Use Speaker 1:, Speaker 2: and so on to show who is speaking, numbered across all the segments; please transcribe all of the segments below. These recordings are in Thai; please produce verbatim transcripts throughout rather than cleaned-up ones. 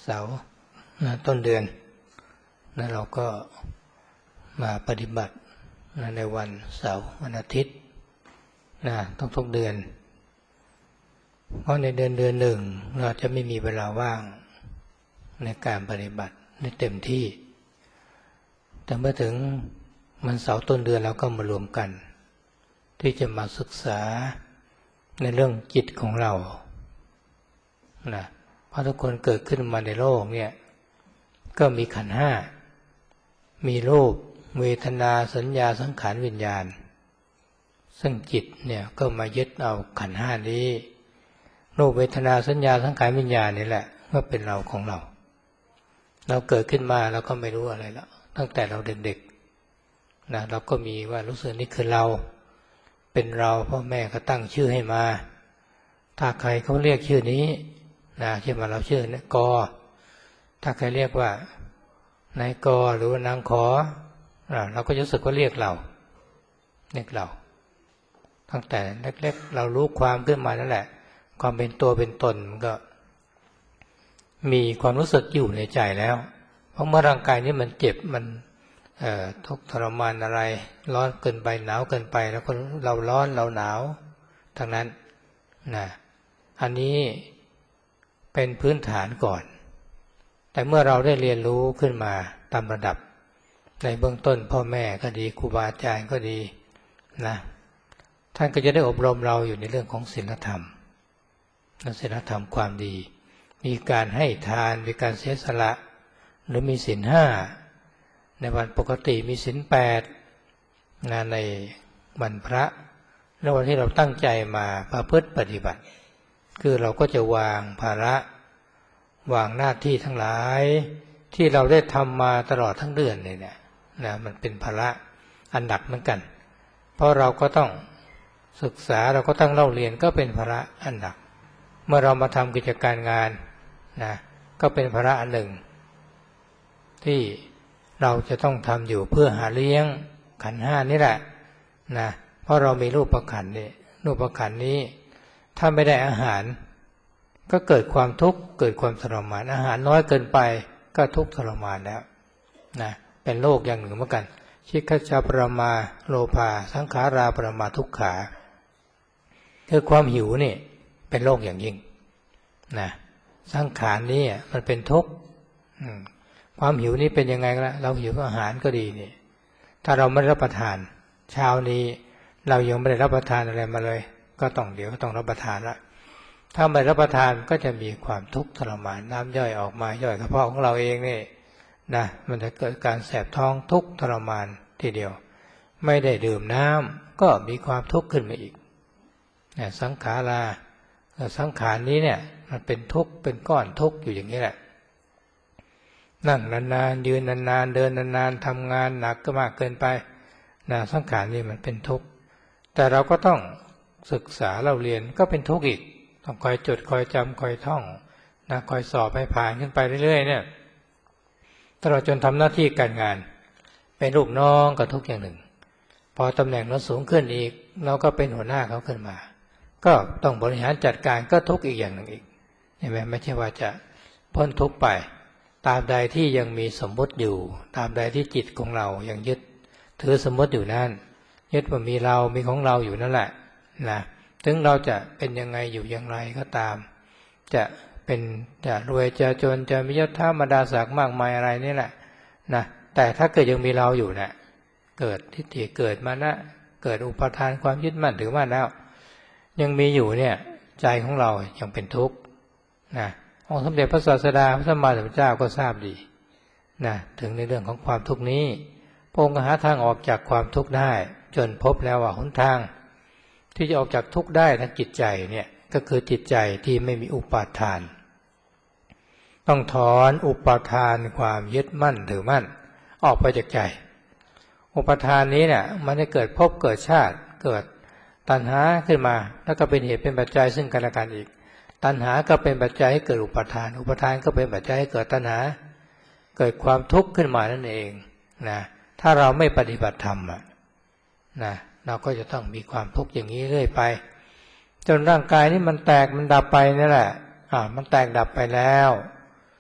Speaker 1: เสาร์นะต้นเดือนนะเราก็มาปฏิบัตินะในวันเสาร์วันอาทิตย์นะทุกๆเดือนเพราะในเดือนเดือนหนึ่งเราจะไม่มีเวลาว่างในการปฏิบัติได้เต็มที่แต่เมื่อถึงวันเสาร์ต้นเดือนเราก็มารวมกันที่จะมาศึกษาในเรื่องจิตของเรานะเพราะทุกคนเกิดขึ้นมาในโลกเนี่ยก็มีขันธ์ห้ามีรูปเวทนาสัญญาสังขารวิญญาณซึ่งจิตเนี่ยก็มายึดเอาขันธ์ห้านี้รูปเวทนาสัญญาสังขารวิญญาณนี่แหละว่าเป็นเราของเราเราเกิดขึ้นมาเราก็ไม่รู้อะไรแล้วตั้งแต่เราเด็กๆนะเราก็มีว่ารู้สึกนี่คือเราเป็นเราพ่อแม่ก็ตั้งชื่อให้มาถ้าใครเขาเรียกชื่อนี้นะเช่นว่าเราชื่อนายกถ้าใครเรียกว่านายกหรือว่านางขอเราก็รู้สึกว่าเรียกเราเรียกเราตั้งแต่เล็กๆเรารู้ความขึ้นมานั่นแหละความเป็นตัวเป็นตนมันก็มีความรู้สึกอยู่ในใจแล้วเพราะเมื่อร่างกายนี้มันเจ็บมันทุกข์ทรมานอะไรร้อนเกินไปหนาวเกินไปแล้วก็เราร้อนเราหนาวทั้งนั้นนะอันนี้เป็นพื้นฐานก่อนแต่เมื่อเราได้เรียนรู้ขึ้นมาตามระดับในเบื้องต้นพ่อแม่ก็ดีครูบาอาจารย์ก็ดีนะท่านก็จะได้อบรมเราอยู่ในเรื่องของศีลธรรมศีลธรรมความดีมีการให้ทานมีการเสียสละหรือมีศีลห้าในวันปกติมีศีลแปดงานในวันพระในวันที่เราตั้งใจมาประพฤติปฏิบัติคือเราก็จะวางภาระวางหน้าที่ทั้งหลายที่เราได้ทำมาตลอดทั้งเดือนเลยเนี่ยนะมันเป็นภาระอันหนักเหมือนกันเพราะเราก็ต้องศึกษาเราก็ต้องเล่าเรียนก็เป็นภาระอันหนักเมื่อเรามาทำกิจการงานนะก็เป็นภาระอันหนึ่งที่เราจะต้องทำอยู่เพื่อหาเลี้ยงขันธ์ห้านี่แหละนะเพราะเรามีรูปขันธ์นี่รูปขันธ์นี้ถ้าไม่ได้อาหารก็เกิดความทุกข์เกิดความทรมานอาหารน้อยเกินไปก็ทุกข์ทรมานแล้วนะเป็นโรคอย่างหนึ่งเหมือนกันชิคชาปรมาโลภาสังขาราปรมาทุกขาคือความหิวนี่เป็นโรคอย่างยิ่งนะสังขารนี้มันเป็นทุกข์ความหิวนี่เป็นยังไงล่ะเราหิวอาหารก็ดีนี่ถ้าเราไม่รับประทานเช้านี้เรายังไม่ได้รับประทานอะไรมาเลยก็ต้องเดี๋ยวก็ต้องรับประทานละถ้าไม่รับประทานก็จะมีความทุกข์ทรมานน้ำย่อยออกมาย่อยกระเพาะของเราเองนี่นะมันจะเกิดการแสบท้องทุกข์ทรมานทีเดียวไม่ได้ดื่มน้ำก็มีความทุกข์ขึ้นมาอีกเนี่ยสังขาราสังขารนี้เนี่ยมันเป็นทุกข์เป็นก้อนทุกข์อยู่อย่างนี้แหละนั่งนานๆยืนนานๆเดินนานๆทำงานหนักก็มากเกินไปนะสังขารนี่มันเป็นทุกข์แต่เราก็ต้องศึกษาเราเรียนก็เป็นทุกข์อีกต้องคอยจดคอยจำคอยท่องนะคอยสอบให้ผ่านขึ้นไปเรื่อยๆเนี่ยตลอดจนทำหน้าที่การงานเป็นลูกน้องก็ทุกข์อย่างหนึ่งพอตำแหน่งเราสูงขึ้นอีกเราก็เป็นหัวหน้าเขาขึ้นมาก็ต้องบริหารจัดการก็ทุกข์อีกอย่างหนึ่งอีกเห็นไหมไม่ใช่ว่าจะพ้นทุกข์ไปตราบใดที่ยังมีสมมติอยู่ตราบใดที่จิตของเรายังยึดถือสมมติอยู่นั่นยึดว่ามีเรามีของเราอยู่นั่นแหละนะถึงเราจะเป็นยังไงอยู่อย่างไรก็ตามจะเป็นจะรวยจะจนจะมียศถาบรรดาศักดิ์มากมายอะไรนี่แหละนะแต่ถ้าเกิดยังมีเราอยู่นะเกิดทิฏฐิเกิดมานะเกิดอุปทานความยึดมั่นถือมั่นแล้วยังมีอยู่เนี่ยใจของเรายังเป็นทุกข์นะองค์สมเด็จพระศาสดาพระสัมมาสัมพุทธเจ้าก็ทราบดีนะถึงในเรื่องของความทุกข์นี้พระองค์ก็หาทางออกจากความทุกข์ได้จนพบแล้วว่าหนทางที่จะออกจากทุกข์ได้ทางจิตใจเนี่ยก็คือจิตใจที่ไม่มีอุปาทานต้องถอนอุปาทานความยึดมั่นถือมั่นออกไปจากใจอุปาทานนี้เนี่ยมันจะเกิดภพเกิดชาติเกิดตัณหาขึ้นมาแล้วก็เป็นเหตุเป็นปัจจัยซึ่งกันและกันอีกตัณหาก็เป็นปัจจัยให้เกิดอุปาทานอุปาทานก็เป็นปัจจัยให้เกิดตัณหาเกิดความทุกข์ขึ้นมานั่นเองนะถ้าเราไม่ปฏิบัติธรรมนะเราก็จะต้องมีความทุกข์อย่างนี้เรื่อยไปจนร่างกายนี้มันแตกมันดับไปนั่นแหละอ่ามันแตกดับไปแล้ว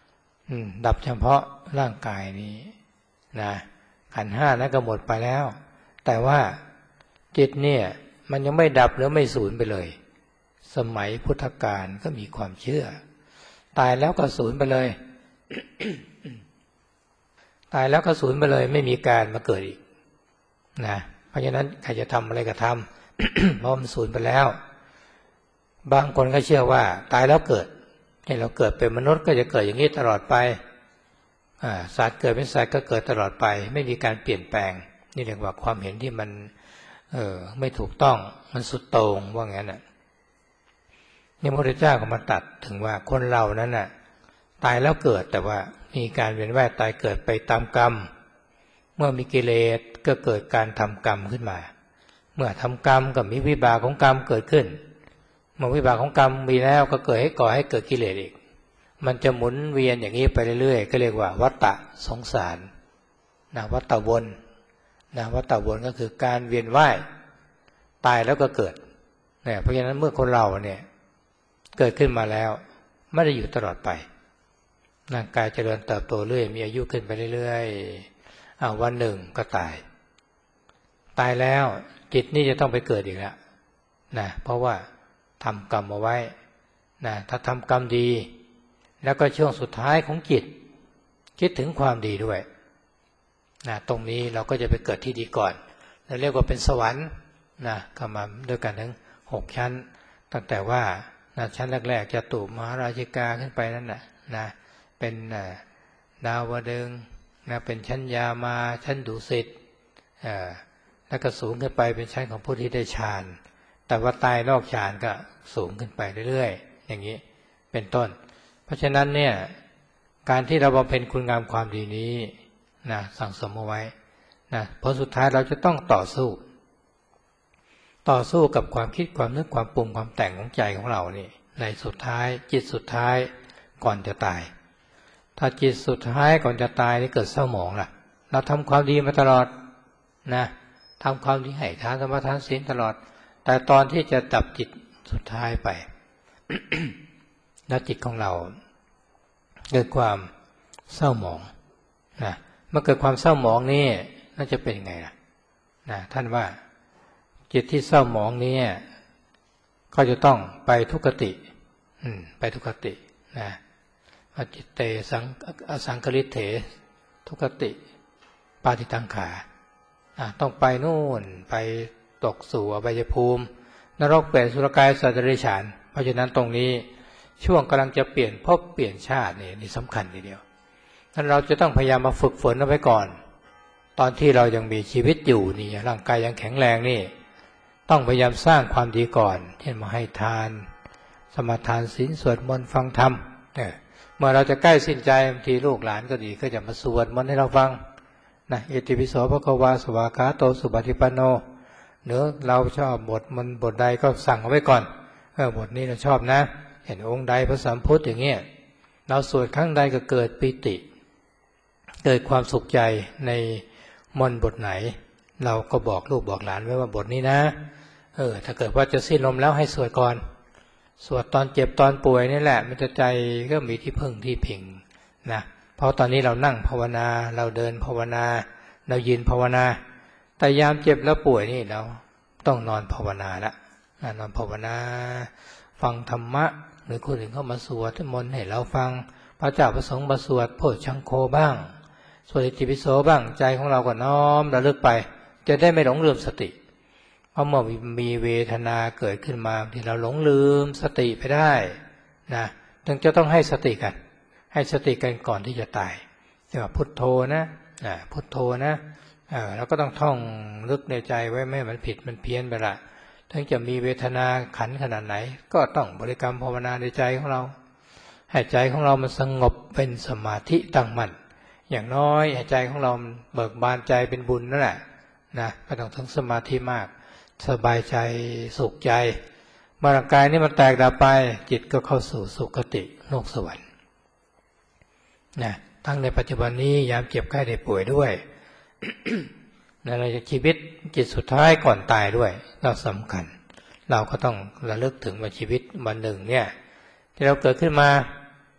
Speaker 1: ดับเฉพาะร่างกายนี้นะขันธ์ห้านั้นก็หมดไปแล้วแต่ว่าจิตเนี่ยมันยังไม่ดับหรือไม่สูญไปเลยสมัยพุทธกาลก็มีความเชื่อตายแล้วก็สูญไปเลย ตายแล้วก็สูญไปเลยไม่มีการมาเกิดอีกนะเพราะฉะนั้นใครจะทำอะไรก็ทำ เพราะมันสูญไปแล้วบางคนก็เชื่อว่าตายแล้วเกิดให้เราเกิดเป็นมนุษย์ก็จะเกิดอย่างนี้ตลอดไปสัตว์เกิดเป็นสัตว์ก็เกิดตลอดไปไม่มีการเปลี่ยนแปลงนี่เรียกว่าความเห็นที่มันเออไม่ถูกต้องมันสุดโต่งว่างั้นน่ะนี่พระพุทธเจ้าก็มาตัดถึงว่าคนเรานั้นน่ะตายแล้วเกิดแต่ว่ามีการเวียนว่ายตายเกิดไปตามกรรมเมื่อมีกิเลสก็เกิดการทำกรรมขึ้นมาเมื่อทำกรรมก็มีวิบากของกรรมเกิดขึ้นเมื่อวิบากของกรรมมีแล้วก็เกิดให้ก่อให้เกิดกิเลสอีกมันจะหมุนเวียนอย่างนี้ไปเรื่อยๆก็เรียกว่าวัฏฏะสงสารนะวัฏฏะวนนะวัฏฏะวนก็คือการเวียนว่ายตายแล้วก็เกิดเนี่ยเพราะฉะนั้นเมื่อคนเราเนี่ยเกิดขึ้นมาแล้วไม่ได้อยู่ตลอดไปร่างกายเจริญเติบโตเรื่อยมีอายุขึ้นไปเรื่อยๆอ้าววันหนึ่งก็ตายตายแล้วจิตนี่จะต้องไปเกิดอีกแล้วนะเพราะว่าทำกรรมเอาไว้นะถ้าทำกรรมดีแล้วก็ช่วงสุดท้ายของจิตคิดถึงความดีด้วยนะตรงนี้เราก็จะไปเกิดที่ดีก่อนเราเรียกว่าเป็นสวรรค์นะก็มาด้วยกันทั้งหกชั้นตั้งแต่ว่านะชั้นแรกๆจะตุมหาราชิกาขึ้นไปนั่นนะนะเป็นดาวดึงส์นะเป็นชั้นยามาชั้นดุสิตแล้วก็สูงขึ้นไปเป็นชั้นของผู้ที่ได้ฌานแต่ว่าตายนอกฌานก็สูงขึ้นไปเรื่อยๆอย่างนี้เป็นต้นเพราะฉะนั้นเนี่ยการที่เราบำเพ็ญคุณงามความดีนี้นะสั่งสมเอาไว้นะเพราะสุดท้ายเราจะต้องต่อสู้ต่อสู้กับความคิดความนึกความปรุงความแต่งของใจของเรานี่ในสุดท้ายจิตสุดท้ายก่อนจะตายถ้าจิตสุดท้ายก่อนจะตายนี่เกิดเศร้าหมองล่ะเราทำความดีมาตลอดนะทำความดีให้ทานสมาทานศีลตลอดแต่ตอนที่จะดับจิตสุดท้ายไป แล้วจิตของเราเกิดความเศร้าหมองนะเมื่อเกิดความเศร้าหมองนี่น่าจะเป็นยังไงล่ะนะท่านว่าจิตที่เศร้าหมองนี้ก็จะต้องไปทุกขติอืมไปทุกขตินะอจิตเตสังอสังคริเถทุกขติปาติตังขาต้องไปนู่นไปตกสู่อบายภูมินรกเปรตอสุรกายสัตว์เดรัจฉานเพราะฉะนั้นตรงนี้ช่วงกำลังจะเปลี่ยนภพเปลี่ยนชาตินี่นี่สำคัญทีเดียวท่านเราจะต้องพยายามมาฝึกฝนเอาไว้ก่อนตอนที่เรายังมีชีวิตอยู่นี่ร่างกายยังแข็งแรงนี่ต้องพยายามสร้างความดีก่อนเช่นมาให้ทานสมาทานศีลสวดมนต์ฟังธรรมเนี่ยเมื่อเราจะใกล้สิ้นใจบางทีลูกหลานก็ดีก็จะมาสวดมนต์ให้เราฟังนะอิติปิโสภควาสวากาโตสุปฏิปันโนเนื้อเราชอบบทมันบทใดก็สั่งเอาไว้ก่อนเออบทนี้เราชอบนะเห็นองค์ใดพระสัมพุทธอย่างเงี้ยเราสวดครั้งใดก็เกิดปิติเกิดความสุขใจในมนต์บทไหนเราก็บอกลูกบอกหลานไว้ว่าบทนี้นะเออถ้าเกิดว่าจะสิ้นลมแล้วให้สวดก่อนสวดตอนเจ็บตอนป่วยนี่แหละมันจะใจก็มีที่พึ่งที่พิงนะเพราะตอนนี้เรานั่งภาวนาเราเดินภาวนาเรายืนภาวนาแต่ยามเจ็บแล้วป่วยนี่เราต้องนอนภาวนาละนอนภาวนาฟังธรรมะหรือคนอื่นเข้ามาสวดมนต์ให้เราฟังพระเจ้าประสงค์มาสวดโพชฌังโฆบ้างสวดอิติปิโสบ้างใจของเราก็น้อมระลึกไปจะได้ไม่หลงลืมสติเพราะเมื่อมีเวทนาเกิดขึ้นมาที่เราหลงลืมสติไปได้นะจึงจะต้องให้สติกันให้สติกันก่อนที่จะตายเรียกว่าพุทโธนะนะพุทโธนะเออเราก็ต้องท่องลึกในใจไว้ไม่ให้มันผิดมันเพี้ยนไปละถึงจะมีเวทนาขันขนาดไหนก็ต้องบริกรรมภาวนาในใจของเราให้ใจของเรามันสงบเป็นสมาธิตั้งมั่นอย่างน้อยให้ใจของเราเบิกบานใจเป็นบุญนั่นแหละนะไม่ต้องถึงสมาธิมากสบายใจสุขใจเมื่อร่างกายนี้มันแตกดับไปจิตก็เข้าสู่สุคติโลกสวรรค์นะทั้งในปัจจุบันนี้ยามเจ็บไข้ได้ป่วยด้วย ในชีวิตจิตสุดท้ายก่อนตายด้วยเราสำคัญเราก็ต้องระลึกถึงว่าชีวิตวันหนึ่งเนี่ยที่เราเกิดขึ้นมา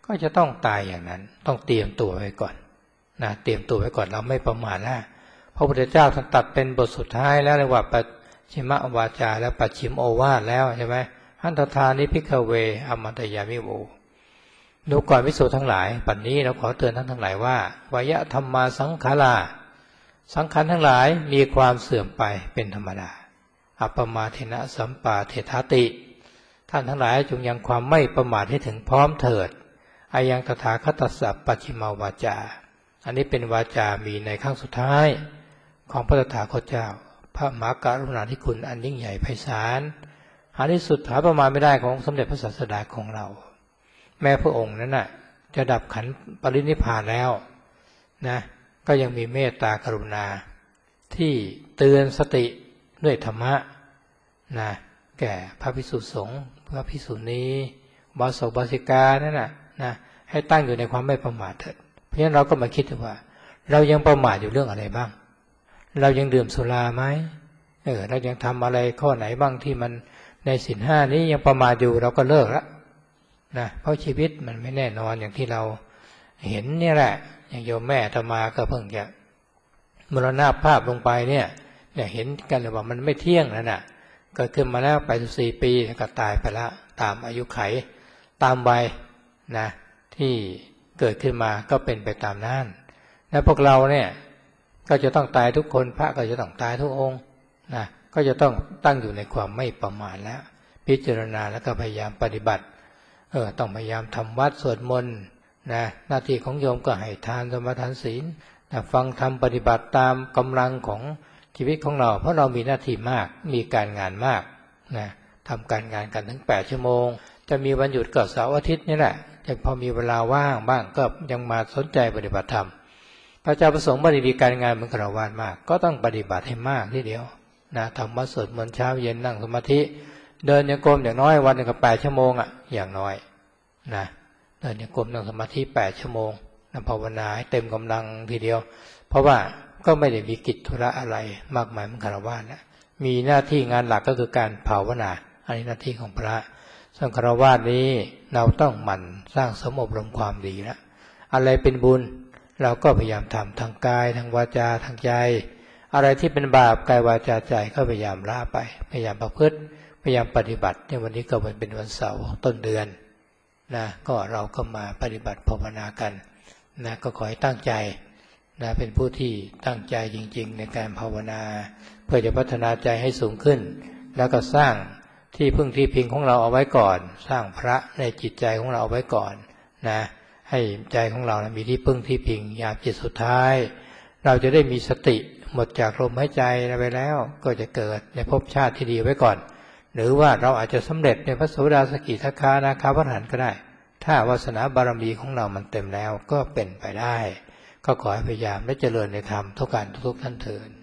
Speaker 1: ก็จะต้องตายอย่างนั้นต้องเตรียมตัวไว้ก่อนนะเตรียมตัวไว้ก่อนเราไม่ประมาทนะพระพุทธเจ้าท่านตัดเป็นบทสุดท้ายแล้วเรียกว่าปัจฉิมวาจาและปัจฉิมโอวาทแล้วใช่ไหมหันตถานิภิกขเวอมัตตยามิโวดูก่อนภิกษุทั้งหลายปัจนี้เราขอเตือนท่านทั้งหลายว่าวายธรรมาสังขาราสังขารทั้งหลายมีความเสื่อมไปเป็นธรรมดาอัปปมาเทนะสัมปาเทธาติท่านทั้งหลายจงยังความไม่ประมาทให้ถึงพร้อมเถิดอายังตถาคตสัพปัจฉิมวาจาอันนี้เป็นวาจามีในครั้งสุดท้ายของพระตถาคตเจ้าพระมหากรุณาธิคุณอันยิ่งใหญ่ไพศาลหาที่สุดหาประมาณไม่ได้ของสมเด็จพระศาสดาของเราแม้พระองค์นั้นน่ะจะดับขันธ์ปรินิพพานแล้วนะก็ยังมีเมตตากรุณาที่เตือนสติด้วยธรรมะนะแก่พระภิกษุสงฆ์พระภิกษุณีบาศกบาสิกานั่นน่ะนะให้ตั้งอยู่ในความไม่ประมาทเถิดเพราะฉะนั้นเราก็มาคิดว่าเรายังประมาทอยู่เรื่องอะไรบ้างเรายังดื่มสุราไหมเออเรายังทำอะไรข้อไหนบ้างที่มันในศีลห้านี้ยังประมาทอยู่เราก็เลิกละนะเพราะชีวิตมันไม่แน่นอนอย่างที่เราเห็นเนี่ยแหละอย่างโยมแม่อาตมาก็เพิ่งจะมรณภาพลงไปเนี่ยเนี่ยเห็นกันเลยว่ามันไม่เที่ยงนั่นน่ะเกิดขึ้นมาแล้วไปสิบสี่ปีก็ตายไปละตามอายุไขตามวัยนะที่เกิดขึ้นมาก็เป็นไปตามนั้นและพวกเราเนี่ยก็จะต้องตายทุกคนพระก็จะต้องตายทุกองค์นะก็จะต้องตั้งอยู่ในความไม่ประมาทแล้วพิจารณาแล้วก็พยายามปฏิบัติเออต้องพยายามทำวัดสวดมนต์นะหน้าที่ของโยมก็ให้ทานสมาทานศีลนะฟังธรรมปฏิบัติตามกำลังของชีวิตของเราเพราะเรามีหน้าที่มากมีการงานมากนะทำการงานกันถึงแปดชั่วโมงจะมีวันหยุดก็เสาร์อาทิตย์นี่แหละยังพอมีเวลาว่างบ้างก็ยังมาสนใจปฏิบัติธรรมพระเจ้าประสงค์ไม่ได้มีการงานเหมือนฆราวาสมากก็ต้องปฏิบัติให้มากทีเดียวนะทำวัดสวดมนต์เช้าเย็นนั่งสมาธิเดินยังกรมอย่างน้อยวันหนึ่งก็แปดชั่วโมงอ่ะอย่างน้อยนะเดินยังกรมนั่งสมาธิแปดชั่วโมงนั่งภาวนาให้เต็มกำลังทีเดียวเพราะว่าก็ไม่ได้มีกิจธุระอะไรมากมายเหมือนฆราวาสนะมีหน้าที่งานหลักก็คือการภาวนาอันนี้หน้าที่ของพระส่วนฆราวาสนี้เราต้องหมั่นสร้างสมอบรมความดีนะอะไรเป็นบุญเราก็พยายามทำทางกายทางวาจาทางใจอะไรที่เป็นบาปกายวาจาใจก็พยายามละไปพยายามประพฤติพยายามปฏิบัติในวันนี้ก็เป็นวันเสาร์ต้นเดือนนะก็เราก็มาปฏิบัติภาวนากันนะก็ขอให้ตั้งใจนะเป็นผู้ที่ตั้งใจจริงๆในการภาวนาเพื่อจะพัฒนาใจให้สูงขึ้นแล้วก็สร้างที่พึ่งที่พิงของเราเอาไว้ก่อนสร้างพระในจิตใจของเราเอาไว้ก่อนนะให้ใจของเรามีที่พึ่งที่พิงยามจิตสุดท้ายเราจะได้มีสติหมดจากลมหายใจไปแล้วก็จะเกิดในภพชาติที่ดีไว้ก่อนหรือว่าเราอาจจะสำเร็จในพระโสดาสกิทาคานาคาพระอรหันต์ก็ได้ถ้าวาสนาบารมีของเรามันเต็มแล้วก็เป็นไปได้ก็ขอให้พยายามและเจริญในธรรมทุกการทุกท่านเถิด